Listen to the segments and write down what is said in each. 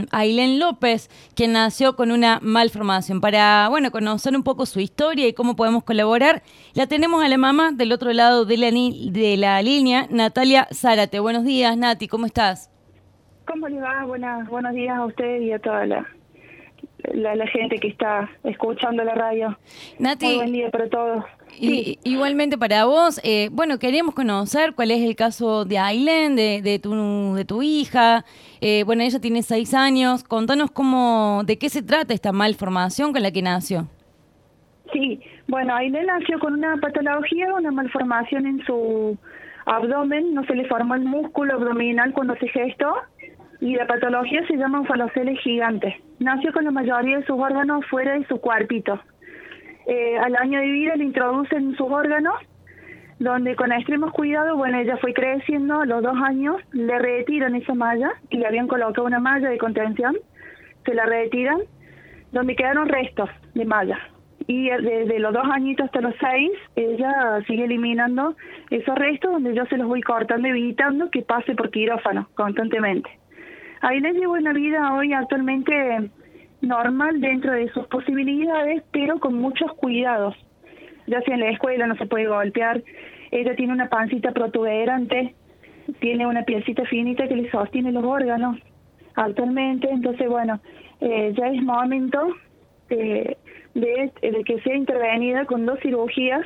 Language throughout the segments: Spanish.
Ailén López, quien nació con una malformación. Para, conocer un poco su historia y cómo podemos colaborar, la tenemos a la mamá del otro lado de la línea, Natalia Zárate. Buenos días, Nati, ¿cómo estás? ¿Cómo le va? Buenos días a usted y a toda la gente que está escuchando la radio. Nati, muy buen día para todos. Sí. Igualmente para vos, queríamos conocer cuál es el caso de Ailén, de tu hija. Ella tiene 6 años. Contanos de qué se trata esta malformación con la que nació. Sí, Ailén nació con una patología, una malformación en su abdomen. No se le formó el músculo abdominal cuando se gestó. Y la patología se llama onfalocele gigante. Nació con la mayoría de sus órganos fuera de su cuerpito. Al año de vida le introducen sus órganos, donde con extremos cuidados, ella fue creciendo. A los 2 años le retiran esa malla, y le habían colocado una malla de contención, se la retiran, donde quedaron restos de malla. Y desde los 2 añitos hasta los 6, ella sigue eliminando esos restos, donde yo se los voy cortando, evitando que pase por quirófano constantemente. Ailén lleva una vida hoy actualmente normal dentro de sus posibilidades, pero con muchos cuidados. Ya sea en la escuela no se puede golpear, ella tiene una pancita protuberante, tiene una pielcita finita que le sostiene los órganos actualmente. Entonces, ya es momento de que sea intervenida con 2 cirugías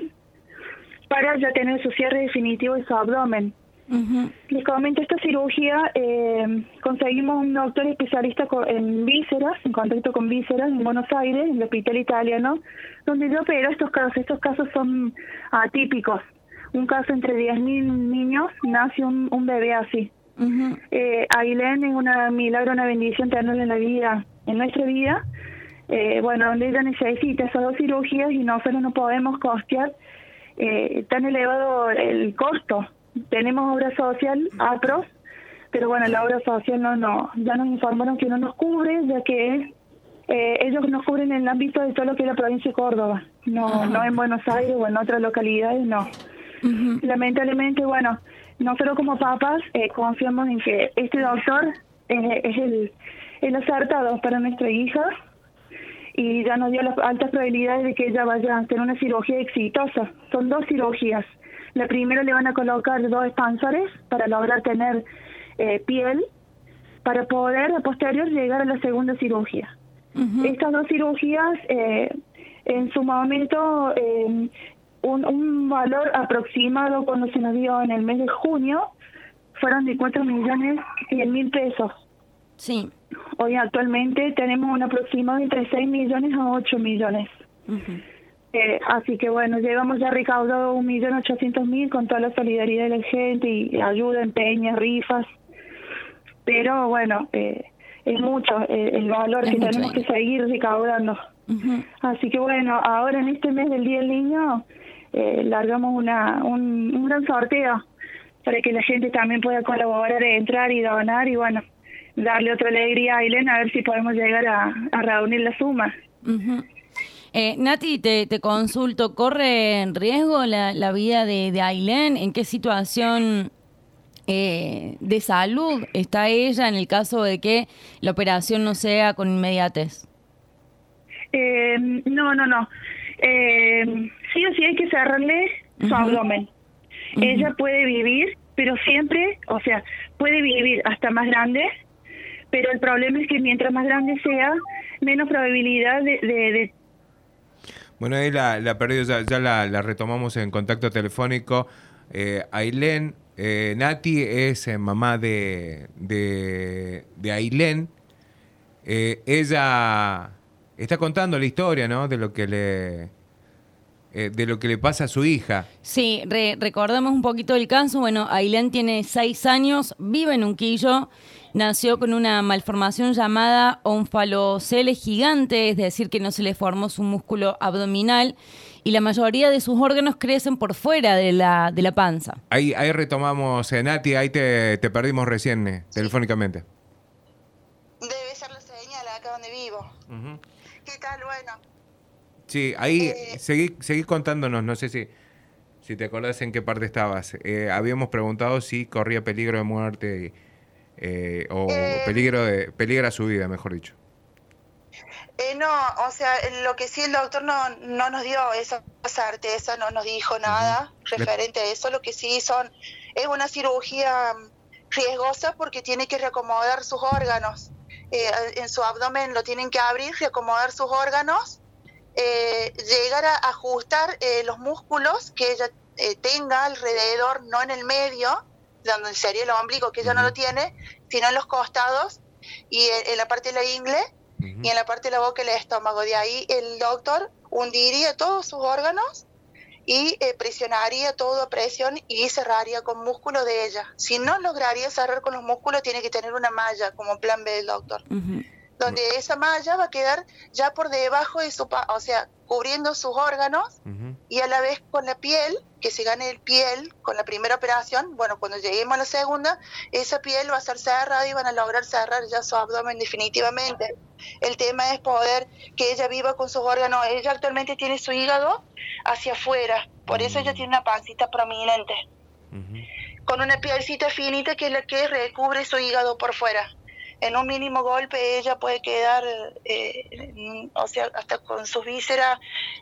para ya tener su cierre definitivo de su abdomen. Uh-huh. Les comento, esta cirugía conseguimos un doctor especialista en vísceras, en contacto con vísceras, en Buenos Aires, en el hospital italiano, donde yo opero estos casos. Estos casos son atípicos. Un caso entre 10.000 niños nace un bebé así. Uh-huh. Ailén es un milagro, una bendición tenerla en nuestra vida, donde ella necesita esas 2 cirugías y nosotros no podemos costear tan elevado el costo. Tenemos obra social, APROS, pero la obra social ya nos informaron que no nos cubre, ya que ellos nos cubren en el ámbito de todo lo que es la provincia de Córdoba, no en Buenos Aires o en otras localidades, no. Uh-huh. Lamentablemente, nosotros como papás confiamos en que este doctor es el acertado para nuestra hija, y ya nos dio las altas probabilidades de que ella vaya a tener una cirugía exitosa. Son 2 cirugías. La primera le van a colocar 2 expansores para lograr tener piel, para poder a posterior llegar a la segunda cirugía. Uh-huh. Estas 2 cirugías, en su momento, un valor aproximado cuando se nos dio en el mes de junio, fueron de 4.100.000 pesos. Sí. Hoy actualmente tenemos un aproximado entre 6 millones a 8 millones. Uh-huh. Así que llevamos ya recaudado 1.800.000 con toda la solidaridad de la gente y ayuda, empeños, rifas. Pero es mucho el valor que tenemos que seguir recaudando. Uh-huh. Así que ahora en este mes del Día del Niño largamos un gran sorteo para que la gente también pueda colaborar, entrar y donar y darle otra alegría a Ailén, a ver si podemos llegar a reunir la suma. Uh-huh. Nati, te consulto, ¿corre en riesgo la vida de Ailén? ¿En qué situación de salud está ella en el caso de que la operación no sea con inmediatez? No. Sí o sí hay que cerrarle su abdomen. Uh-huh. Ella puede vivir, pero siempre, puede vivir hasta más grande, pero el problema es que mientras más grande sea, menos probabilidad de Bueno, ahí la perdí, ya la retomamos en contacto telefónico. Ailén, Nati es mamá de Ailén. Ella está contando la historia, ¿no? De lo que le pasa a su hija. Sí, recordamos un poquito el caso. Ailén tiene 6 años, vive en Unquillo. Nació con una malformación llamada onfalocele gigante, es decir, que no se le formó su músculo abdominal y la mayoría de sus órganos crecen por fuera de la panza. Ahí retomamos, Nati, ahí te perdimos recién telefónicamente. Debe ser la señal acá donde vivo. Uh-huh. ¿Qué tal? Sí, ahí seguí contándonos, no sé si te acordás en qué parte estabas. Habíamos preguntado si corría peligro de muerte o peligra su vida, mejor dicho. No, o sea, lo que sí el doctor no nos dio esa certeza, no nos dijo nada referente a eso. Lo que sí es una cirugía riesgosa porque tiene que reacomodar sus órganos. En su abdomen lo tienen que abrir, reacomodar sus órganos, llegar a ajustar los músculos que ella tenga alrededor, no en el medio, donde sería el ombligo, que ella no lo tiene, sino en los costados y en la parte de la ingle y en la parte de la boca y el estómago. De ahí el doctor hundiría todos sus órganos y presionaría todo a presión y cerraría con músculo de ella. Si no lograría cerrar con los músculos, tiene que tener una malla como plan B del doctor, donde esa malla va a quedar ya por debajo de o sea, cubriendo sus órganos y a la vez con la piel, que se gane el piel con la primera operación. Bueno, cuando lleguemos a la segunda, esa piel va a ser cerrada y van a lograr cerrar ya su abdomen definitivamente. El tema es poder que ella viva con sus órganos. Ella actualmente tiene su hígado hacia afuera, por eso ella tiene una pancita prominente, con una pielcita finita que es la que recubre su hígado por fuera. En un mínimo golpe ella puede quedar, o sea, hasta con sus vísceras,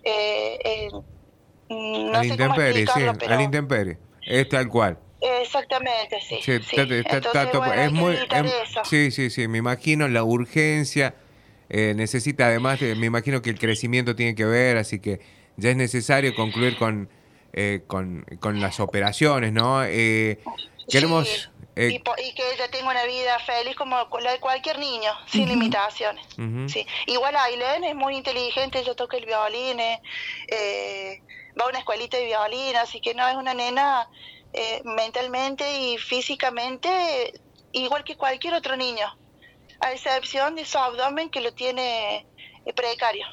no sé cómo explicarlo, pero... Al intemperie, es tal cual. Exactamente, sí. Entonces, bueno, es muy, sí, me imagino la urgencia, necesita además, me imagino que el crecimiento tiene que ver, así que ya es necesario concluir con las operaciones, ¿no? Queremos... Sí. Y que ella tenga una vida feliz como la de cualquier niño, sin limitaciones. Sí. Igual Ailén es muy inteligente, ella toca el violín, va a una escuelita de violín, así que no, es una nena mentalmente y físicamente igual que cualquier otro niño, a excepción de su abdomen que lo tiene precario.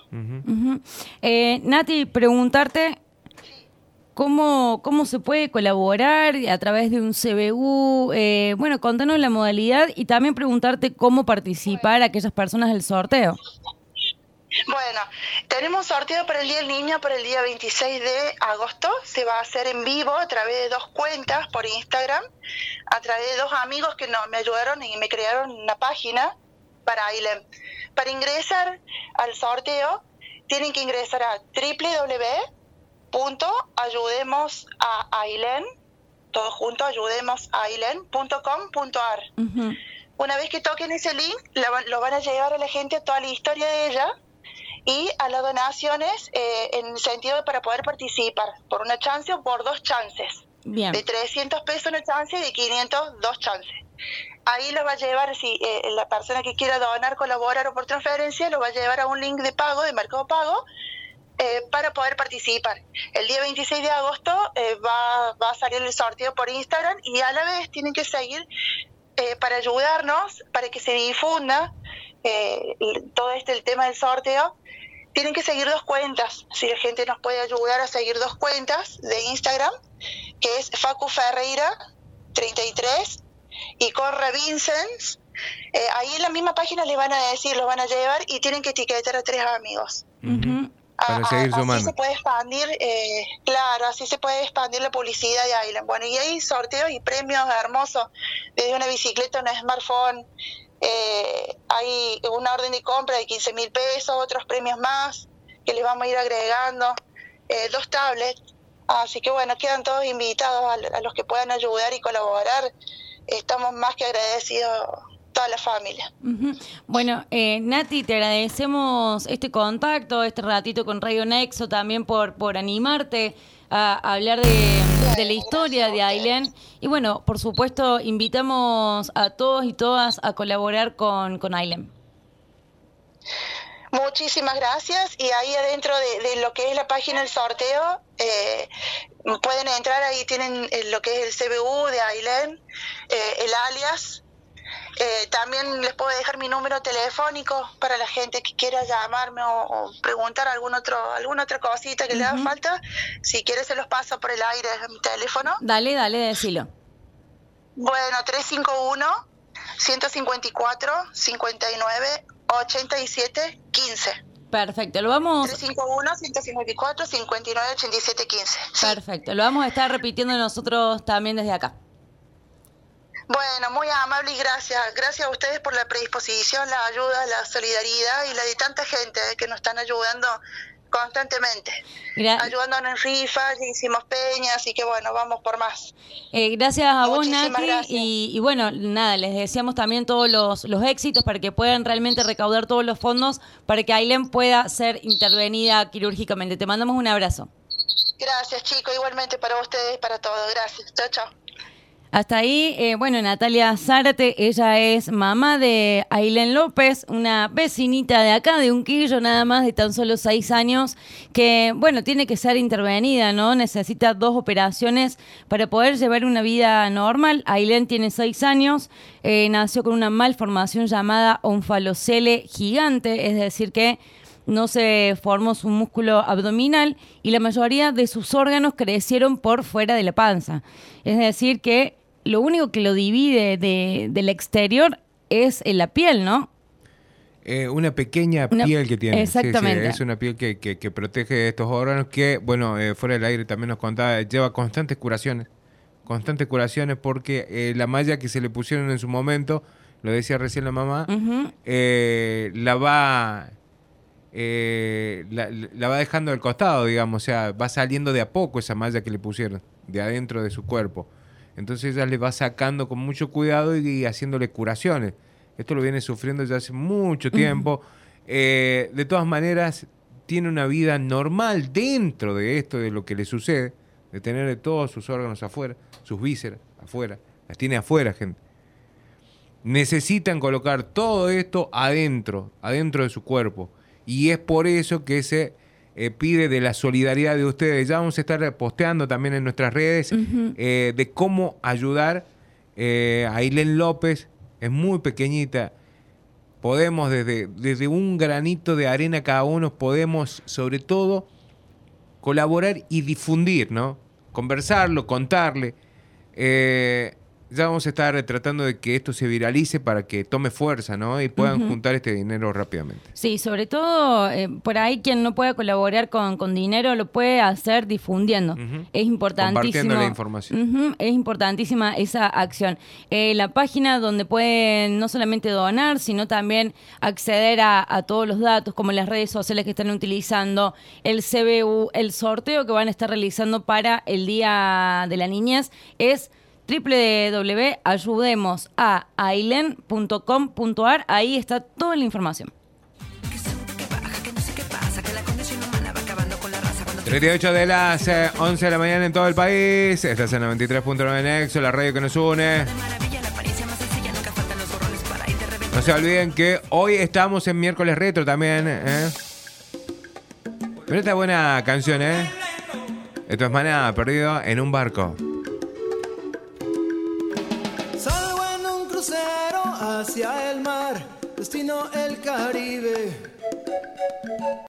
Nati, preguntarte... ¿Cómo se puede colaborar a través de un CBU? Bueno, contanos la modalidad y también preguntarte cómo participar a aquellas personas del sorteo. Bueno, tenemos sorteo para el Día del Niño para el día 26 de agosto. Se va a hacer en vivo a través de 2 cuentas por Instagram, a través de 2 amigos que me ayudaron y me crearon una página para Ailén. Para ingresar al sorteo, tienen que ingresar a www.ayudemosaailén, todo junto, ayudemosaailén.com.ar. Una vez que toquen ese link, lo van a llevar a la gente a toda la historia de ella y a las donaciones en el sentido de para poder participar por una chance o por 2 chances. Bien. De 300 pesos una chance y de 500 2 chances. Ahí lo va a llevar, si la persona que quiera donar, colaborar o por transferencia, lo va a llevar a un link de pago, de Mercado Pago, para poder participar. El día 26 de agosto va a salir el sorteo por Instagram y a la vez tienen que seguir para ayudarnos, para que se difunda todo el tema del sorteo. Tienen que seguir 2 cuentas. Si la gente nos puede ayudar a seguir 2 cuentas de Instagram, que es Facu Ferreira 33 y Corre Vincent. Ahí en la misma página les van a decir, los van a llevar y tienen que etiquetar a 3 amigos. Para seguir sumando. Así se puede expandir, así se puede expandir la publicidad de Ailén. Bueno, y hay sorteos y premios hermosos, desde una bicicleta, un smartphone, hay una orden de compra de 15.000 pesos, otros premios más que les vamos a ir agregando, 2 tablets. Así que bueno, quedan todos invitados a los que puedan ayudar y colaborar. Estamos más que agradecidos toda la familia. Bueno, Nati, te agradecemos este contacto, este ratito con Radio Nexo, también por animarte a hablar de la historia de Ailén. Y bueno, por supuesto, invitamos a todos y todas a colaborar con Ailén. Muchísimas gracias. Y ahí adentro de lo que es la página del sorteo, pueden entrar, ahí tienen lo que es el CBU de Ailén, el alias. También les puedo dejar mi número telefónico para la gente que quiera llamarme o preguntar alguna otra cosita que le haga falta. Si quiere se los paso por el aire mi teléfono. Dale, decilo. Bueno, 351-154-59-87-15. Perfecto, lo vamos... 351-154-59-87-15. Perfecto, lo vamos a estar repitiendo nosotros también desde acá. Bueno, muy amable y gracias. Gracias a ustedes por la predisposición, la ayuda, la solidaridad y la de tanta gente que nos están ayudando constantemente. Ayudándonos en rifas, hicimos peñas, así que bueno, vamos por más. Gracias a vos, Nati, y bueno, nada, les deseamos también todos los éxitos para que puedan realmente recaudar todos los fondos para que Ailén pueda ser intervenida quirúrgicamente. Te mandamos un abrazo. Gracias, chicos, igualmente para ustedes, para todos. Gracias. Chao, chao. Hasta ahí, bueno, Natalia Zárate, ella es mamá de Ailén López, una vecinita de acá, de Unquillo, nada más de tan solo 6 años, que, bueno, tiene que ser intervenida, ¿no? Necesita 2 operaciones para poder llevar una vida normal. Ailén tiene 6 años, nació con una malformación llamada onfalocele gigante, es decir que no se formó su músculo abdominal y la mayoría de sus órganos crecieron por fuera de la panza. Es decir que lo único que lo divide del exterior es la piel, ¿no? Una pequeña piel que tiene. Exactamente. Sí, es una piel que protege estos órganos que, bueno, fuera del aire también nos contaba, lleva constantes curaciones porque la malla que se le pusieron en su momento, lo decía recién la mamá, la va dejando del costado, digamos, o sea, va saliendo de a poco esa malla que le pusieron de adentro de su cuerpo. Entonces ella le va sacando con mucho cuidado y haciéndole curaciones. Esto lo viene sufriendo ya hace mucho tiempo. De todas maneras, tiene una vida normal dentro de esto, de lo que le sucede, de tener todos sus órganos afuera, sus vísceras afuera. Las tiene afuera, gente. Necesitan colocar todo esto adentro de su cuerpo. Y es por eso que se pide de la solidaridad de ustedes. Ya vamos a estar posteando también en nuestras redes de cómo ayudar a Ailén López. Es muy pequeñita. Podemos, desde un granito de arena cada uno, podemos sobre todo colaborar y difundir, ¿no? Conversarlo, contarle. Ya vamos a estar tratando de que esto se viralice para que tome fuerza, ¿no? Y puedan juntar este dinero rápidamente. Sí, sobre todo por ahí quien no pueda colaborar con dinero lo puede hacer difundiendo. Es importantísimo. Compartiendo la información. Es importantísima esa acción. La página donde pueden no solamente donar, sino también acceder a todos los datos, como las redes sociales que están utilizando, el CBU, el sorteo que van a estar realizando para el Día de la Niñez, es www.ayudemosaailén.com.ar. Ahí está toda la información. 38 de las 11 de la mañana en todo el país. Estás en 93.9 Nexo, la radio que nos une. No se olviden que hoy estamos en miércoles retro también, Pero esta buena canción, Esto es Maná, Perdido en un barco. Hacia el mar, destino el Caribe.